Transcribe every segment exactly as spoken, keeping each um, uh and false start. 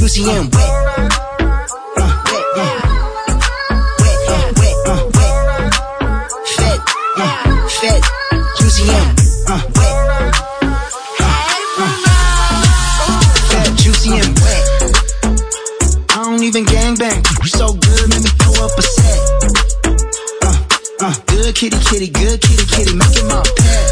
juicy and wet. Uh, wet, uh, wet, uh, wet, uh, wet. Fat, uh, fat, juicy and uh, wet. Uh, uh, fat, juicy and wet. I don't even gangbang. You so good, make me throw up a set. Uh, uh, good kitty, kitty, good kitty, kitty, make it my pet.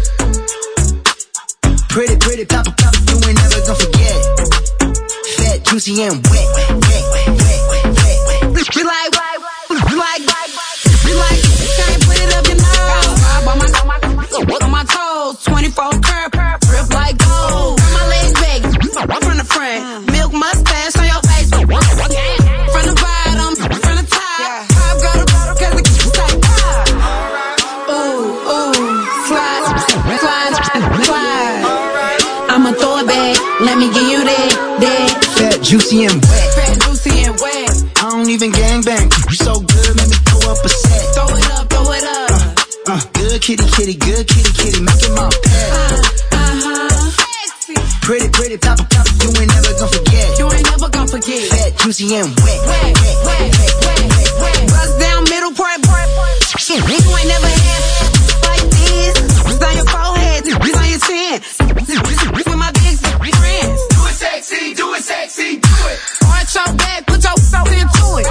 Pretty, pretty, pop, pop, you ain't never gonna forget. Fat, juicy, and wet, wet, wet, wet, wet, wet, wet. We like, we like, we like, can't put it up your nose. On my, on my toes, twenty-four curve, grip like gold. Turn my legs back, from the front, milk mustache on your face. From the bottom, from the top, pop go to bottom, cause the kiss like pop. Ooh, ooh, slide, slide, slide. I'ma throw it back, let me give you that, that. Fat, juicy, and wet. Fat, juicy, and wet. I don't even gangbang. You so good, make me throw up a set. Throw it up, throw it up. Uh, uh, good kitty, kitty, good kitty, kitty, make it my pet. Uh, uh-huh. Sexy. Pretty, pretty, pop, pop, you ain't never gonna forget. You ain't never gonna forget. Fat, juicy, and wet. Wet, wet, wet, wet, wet, wet. Bust down, middle part, part, part. You ain't never had like this. It's on your forehead, it's on your chin. With my big friends. Do it sexy, do it sexy, do it. Arch your back, put your soul into it.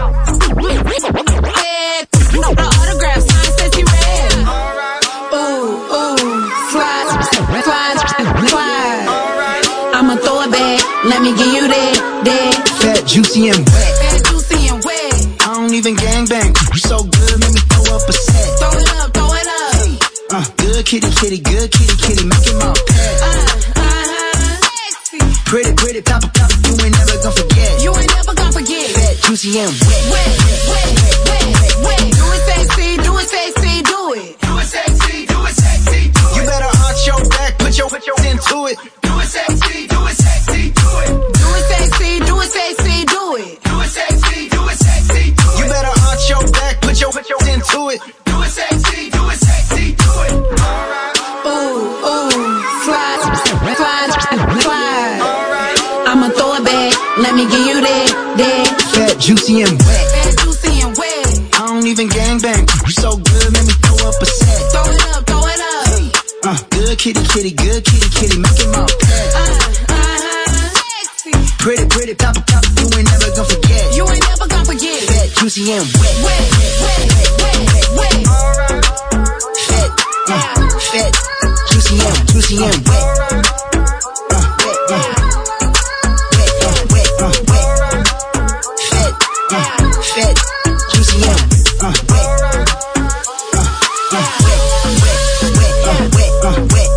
Head, the autograph, sign sexy red. Ooh, ooh, slide, slide, slide. I'ma throw it back, let me give you that, that. Fat, juicy, and wet. Fat, juicy, and wet. I don't even gangbang. You so good, make me throw up a set. Throw it up, throw it up. Hey, uh, good kitty, kitty, good kitty, kitty, make it my pet. Uh, uh-huh. Sexy. Pretty, pretty, pop, pop, you ain't never gonna forget. You ain't never gonna forget. Fat, juicy, and wet. Wet, wet, wet, wet, wet, wet. Do it sexy, do it sexy, do it. Do it sexy, do it sexy, do it. You better arch your back, put your, put your into it. Do it sexy, do it sexy, do it. Do it sexy, do it sexy, do it. Do it sexy, do it sexy, do it. You better arch your back, put your, put your into it. Do it sexy, do it sexy, do it. Ooh, ooh, slide, slide, slide. I'ma throw it back, let me give you that, that. Fat, juicy, and wet. Fat, juicy, and wet. I don't even gangbang. You so good, make me throw up a set. Throw it up, throw it up. Hey, uh, good kitty, kitty, good kitty, kitty, make it my pet. Uh, uh-huh. Sexy. Pretty, pretty, pop, pop, you ain't never gonna forget. You ain't never gonna forget. Fat, juicy, and wet. Wet, wet, wet, wet, wet, wet. Fat, uh, fat, juicy, and juicy, and wet. Uh, wet, uh. Fat, juicy, and uh, wet. Uh, uh, wet, wet, wet, uh, wet, uh, wet.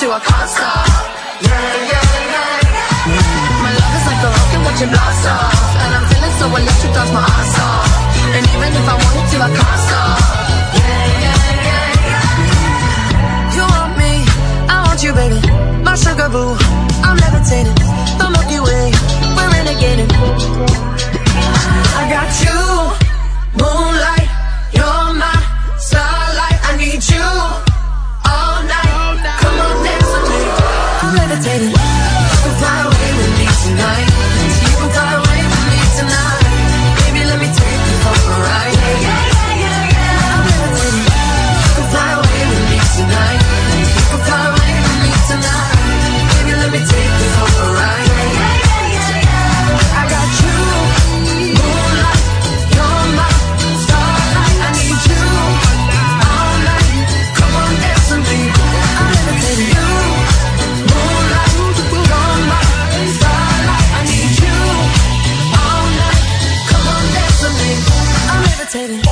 to, I can't stop. Yeah, yeah, yeah. My love is like a rocket watching blast off, and I'm feeling so electric, that's my ass off. And even if I wanted to, I can't stop. Yeah, yeah, yeah, yeah. You want me, I want you, baby. My sugar boo, I'm levitating. The Milky Way, we're renegading. I got you, moonlight, you're my starlight. I need you all night. Come on, dance with me. I'm levitating. You can fly away with me tonight. You can fly away with me tonight. Baby, let me take you for a ride. Yeah, yeah, yeah, yeah. I'm levitating. You can fly away with me tonight. You can fly away with me tonight. Baby, let me take you for a ride. Yeah, yeah, yeah, yeah. I got you, moonlight, you're my starlight. I need you all night. Come on, dance with me. I'm levitating. You, moonlight, you're my starlight. I need you all night. Come on, dance with me. I'm levitating.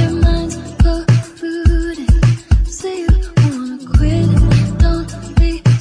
Say you wanna quit, don't be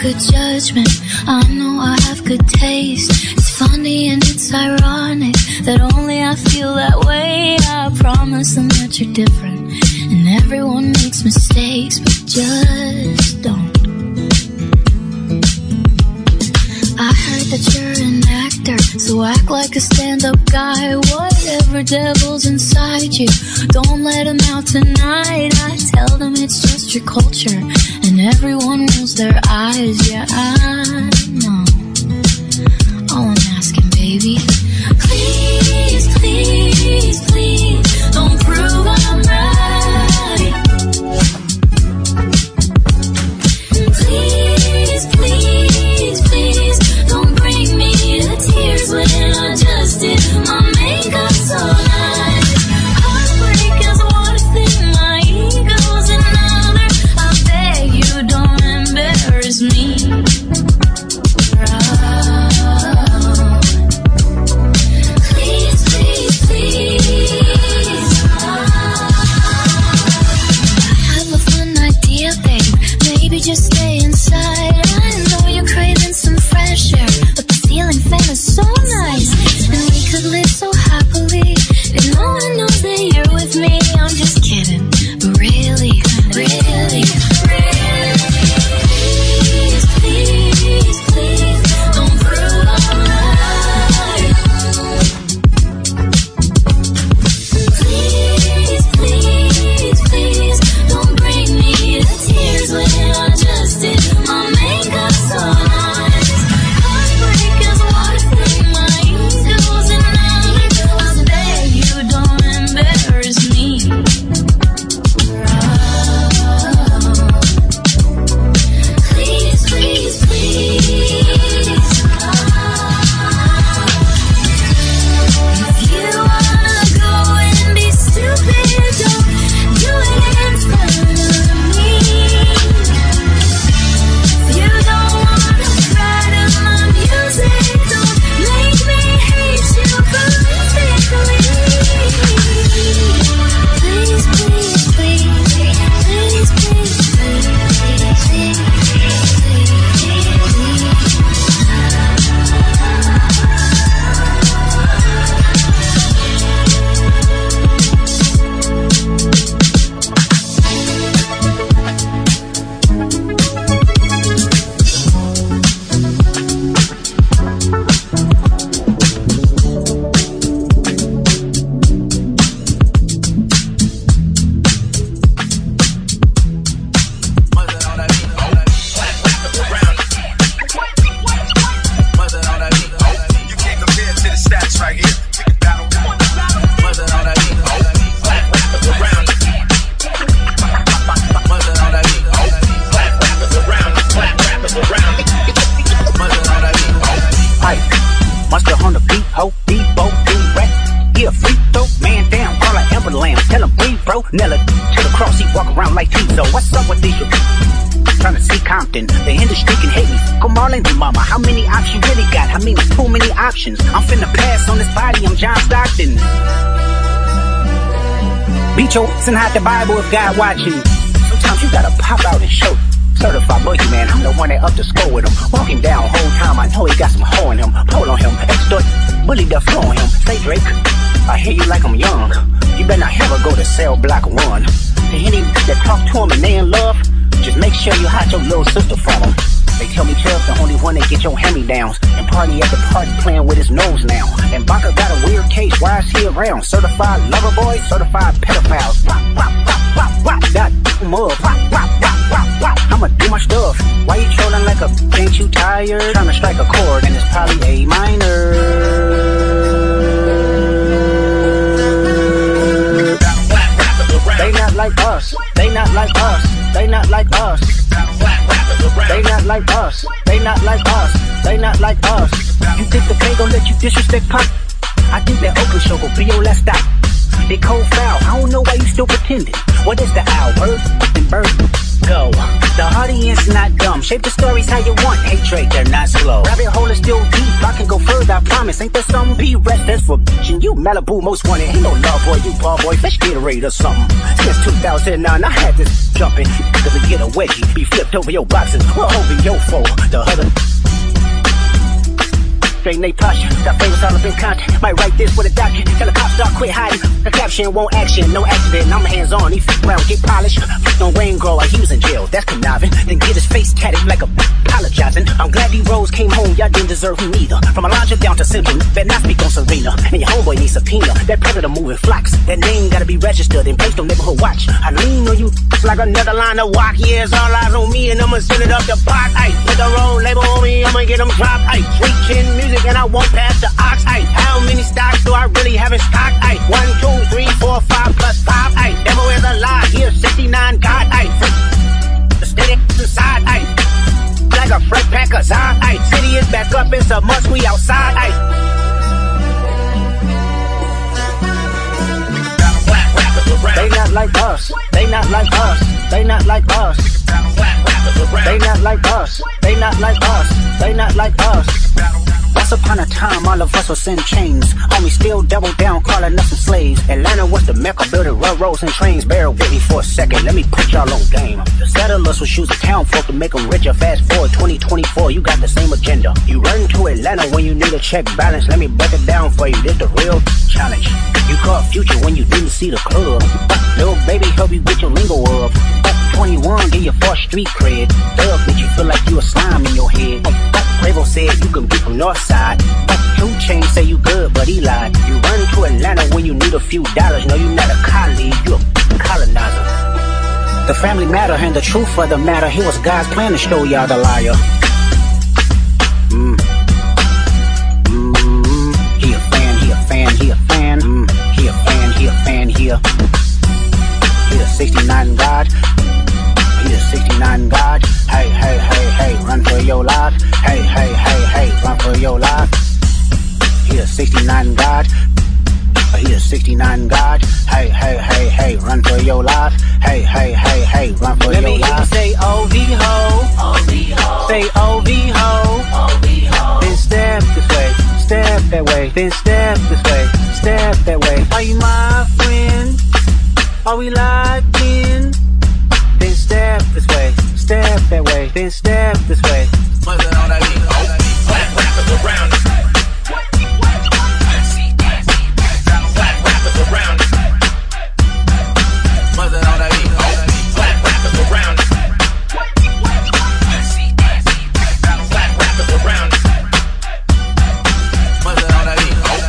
good judgment. I know I have good taste. It's funny and it's ironic that only I feel that way. I promise them that you're different, and everyone makes mistakes, but just don't. I heard that you're an actor, so act like a stand-up guy. Whatever devil's inside you, don't let him out tonight. I tell them it's just your culture, and everyone rolls their eyes. Yeah, I know. All I'm asking, baby, please, please, please, don't prove I'm right. Please, please, please, don't bring me to tears when I just did my makeup so nice. Heartbreak is one thing, my ego's another. I beg you don't embarrass me. Please, please, please. I have a fun idea, babe. Maybe just stay inside. I know you're craving some fresh air, but the ceiling fan is so nice, and we could live so happily if no one knows that you're with me. I'm just kidding, but really, really, really, please, please, please, don't prove I'm right. Please, please, please, don't bring me to tears when I just did my makeup so nice. Heartbreak is one thing, my ego's another. I beg you don't embarrass me. Please, please, please. If you wanna go and be stupid, don't do it in front of me. If you don't wanna cry to my music, don't make me hate you politically. Please, please, please, please, please, please, please, Monster on the beat, ho, Debo, D-Rap. Yeah, free throw, man down, call her Amber Lamb. Tell him free, bro, Nella to the cross, he walk around like Tizo. What's up with these? Trying to see Compton, the industry can hate me. Go Marlon and Mama, how many options you really got? I mean, too many options. I'm finna pass on this body, I'm John Stockton. Beat your ass and hide the Bible if God watching. Sometimes you gotta pop out and show. Certified boogie man, I'm the one that up to score with him. Walk him down whole time, I know he got some hoe in him. Pull on him, extort, bully the flow on him. Say Drake, I hear you like I'm young. You better not ever go to cell block one. To any that talk to him and they in love, just make sure you hide your little sister from him. They tell me Trev's the only one that get your hand-me-downs, and party at the party playing with his nose now. And Baka got a weird case, why is he around? Certified lover boy, certified pedophiles. Wop, wop, wop, wop, wop, that mug. Wop, wop, wop, wop, wop. I'ma do my stuff. Why you trolling like a, ain't you tired? Trying to strike a chord and it's probably A minor. They not like us, they not like us, they not like us. They not like us, they not like us, they not like us. You think the K gon' let you disrespect Pop? I think that Oakland show gon' be your last stop. They cold foul, I don't know why you still pretending. What is the owl? Bird and bird? Go. The audience not dumb. Shape the stories how you want. Hatred, they're not slow. Rabbit hole is still deep. I can go further, I promise. Ain't there some B-rest that's for bitchin'? You Malibu most wanted. Ain't no love boy, you ball boy. Fish Gatorade or something. Since two thousand nine, I had this jumping. Cause we get a wedgie. Be flipped over your boxes. We're over your foe. The other. Straight Nate posture, got famous all up in content. Might write this with a document. Tell the cops start quit hiding. The caption won't action, no accident. I'm hands on, he f around, get polished. Don't rain grow like he was in jail, that's conniving. Then get his face tatted like a apologizing. I'm glad these Rose came home, y'all didn't deserve him either. From Elijah down to Central, better not speak on Serena. And your homeboy needs subpoena. That predator moving flocks. That name gotta be registered and placed on neighborhood watch. I lean on you like another line of walk. Yeah, it's all eyes on me and I'ma send it up the box. Ayy, put the road label on me, I'ma get them dropped. Ayy, sweet chin music. And I won't pass the ox, ayy. How many stocks do I really have in stock, ayy? One, two, three, four, five, plus five, ayy. Devil is a lie, here, sixty-nine, God, ayy. The steady inside, ayy. Like a fresh pack of Zod, ayy. City is back up, it's a must, we outside, ayy. They not like us, they not like us, they not like us. They not like us, they not like us, they not like us. Once upon a time, all of us was in chains. Homie still double down, calling us some slaves. Atlanta was the mecca, building railroads and trains. Bear with me for a second, let me put y'all on game. The settlers will choose a town folk to make them richer. Fast forward twenty twenty-four, you got the same agenda. You run to Atlanta when you need a check balance. Let me break it down for you, this the real challenge. You caught future when you didn't see the club. Little baby help you get your lingo up. twenty-one, get your first street cred. Thug make you feel like you a slime in your head. Quavo said you can be from Northside. Two Chainz say you good, but he lied. You run to Atlanta when you need a few dollars. No, you not a colleague, you a colonizer. The family matter and the truth of the matter. Here was God's plan to show y'all the liar. Mm. Mm. He a fan, he a fan, he a fan. Mm. He a fan, he a fan, he a. He a sixty-nine God. He a sixty-nine God. Hey, hey, hey, hey, run for your life. Hey, hey, hey, hey, run for your life. He a sixty-nine God. He a sixty-nine God. Hey, hey, hey, hey, run for your life. Hey, hey, hey, hey, run for Let your me life. Let me say O V ho. O V ho. Say O V ho. O V ho. Then step this way, step that way. Then step this way, step that way. Are you my friend? Are we locked in? Then step this way, step that way. Then step this way. Mother on that beat, oh, black rappers around us. Black rappers around us. Mother on that beat, oh, black rappers around us. Black rappers around us. Mother on that beat, oh.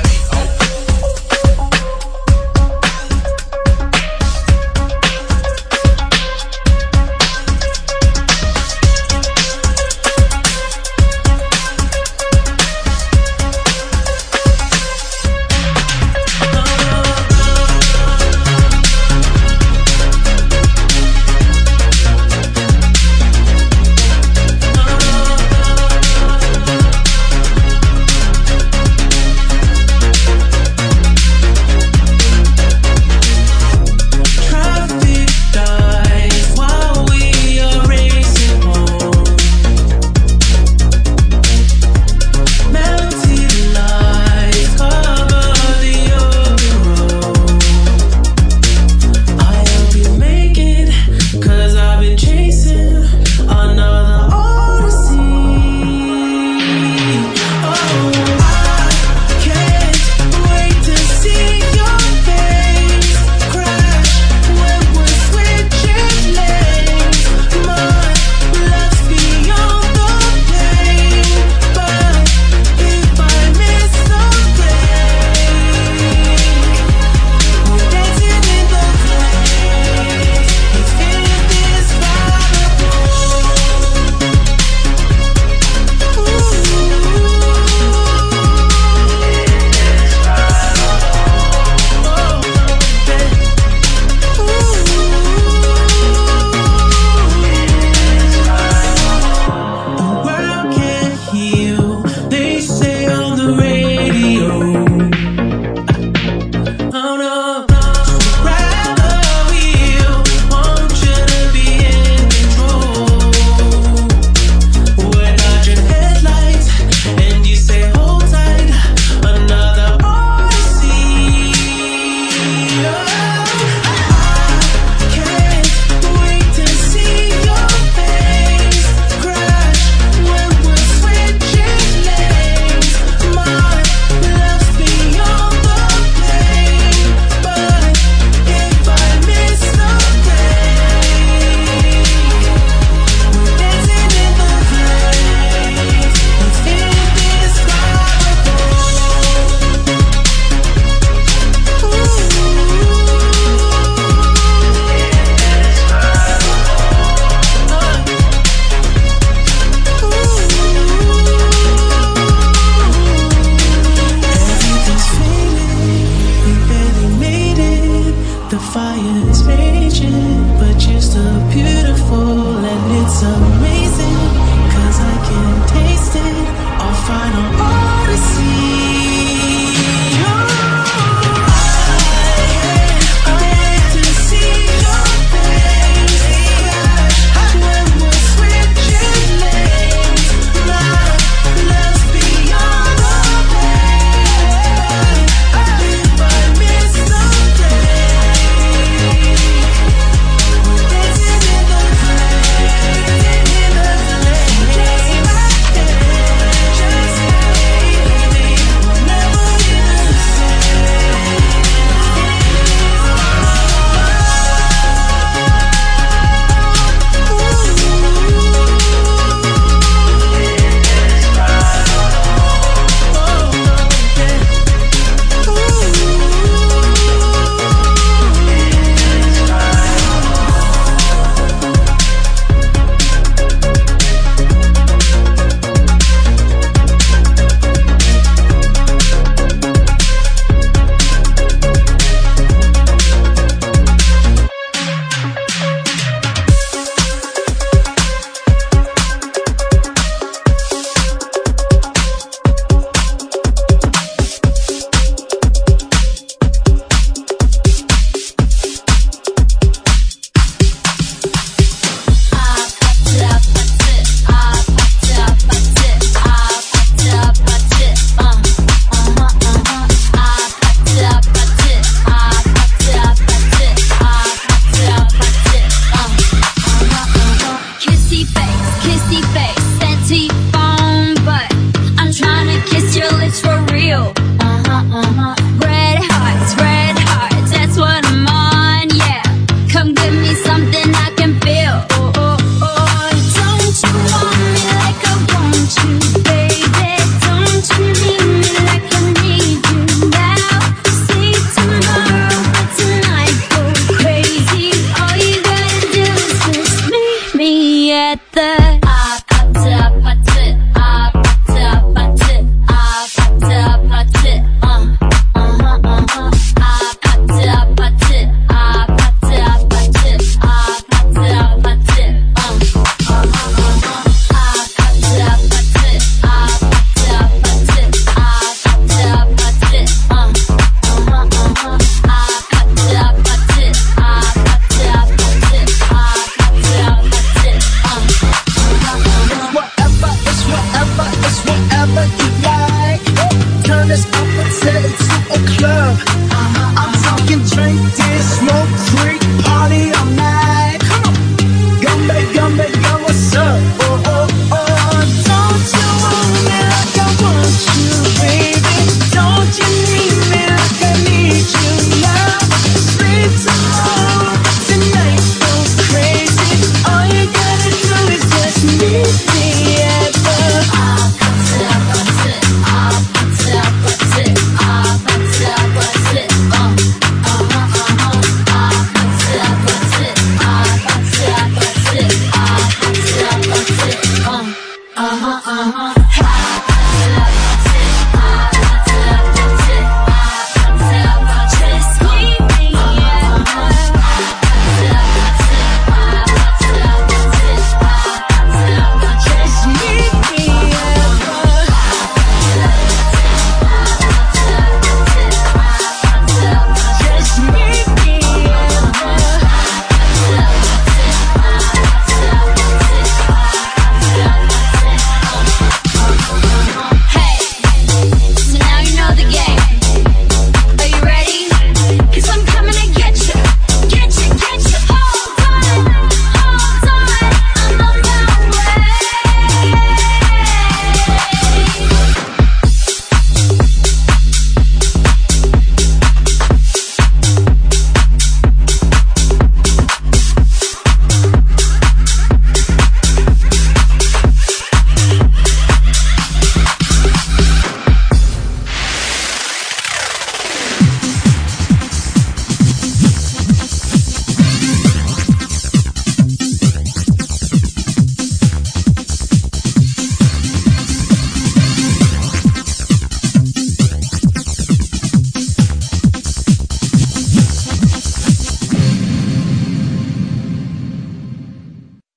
fire's raging, but you're still beautiful and it's amazing, cause I can taste it, our final odyssey. At the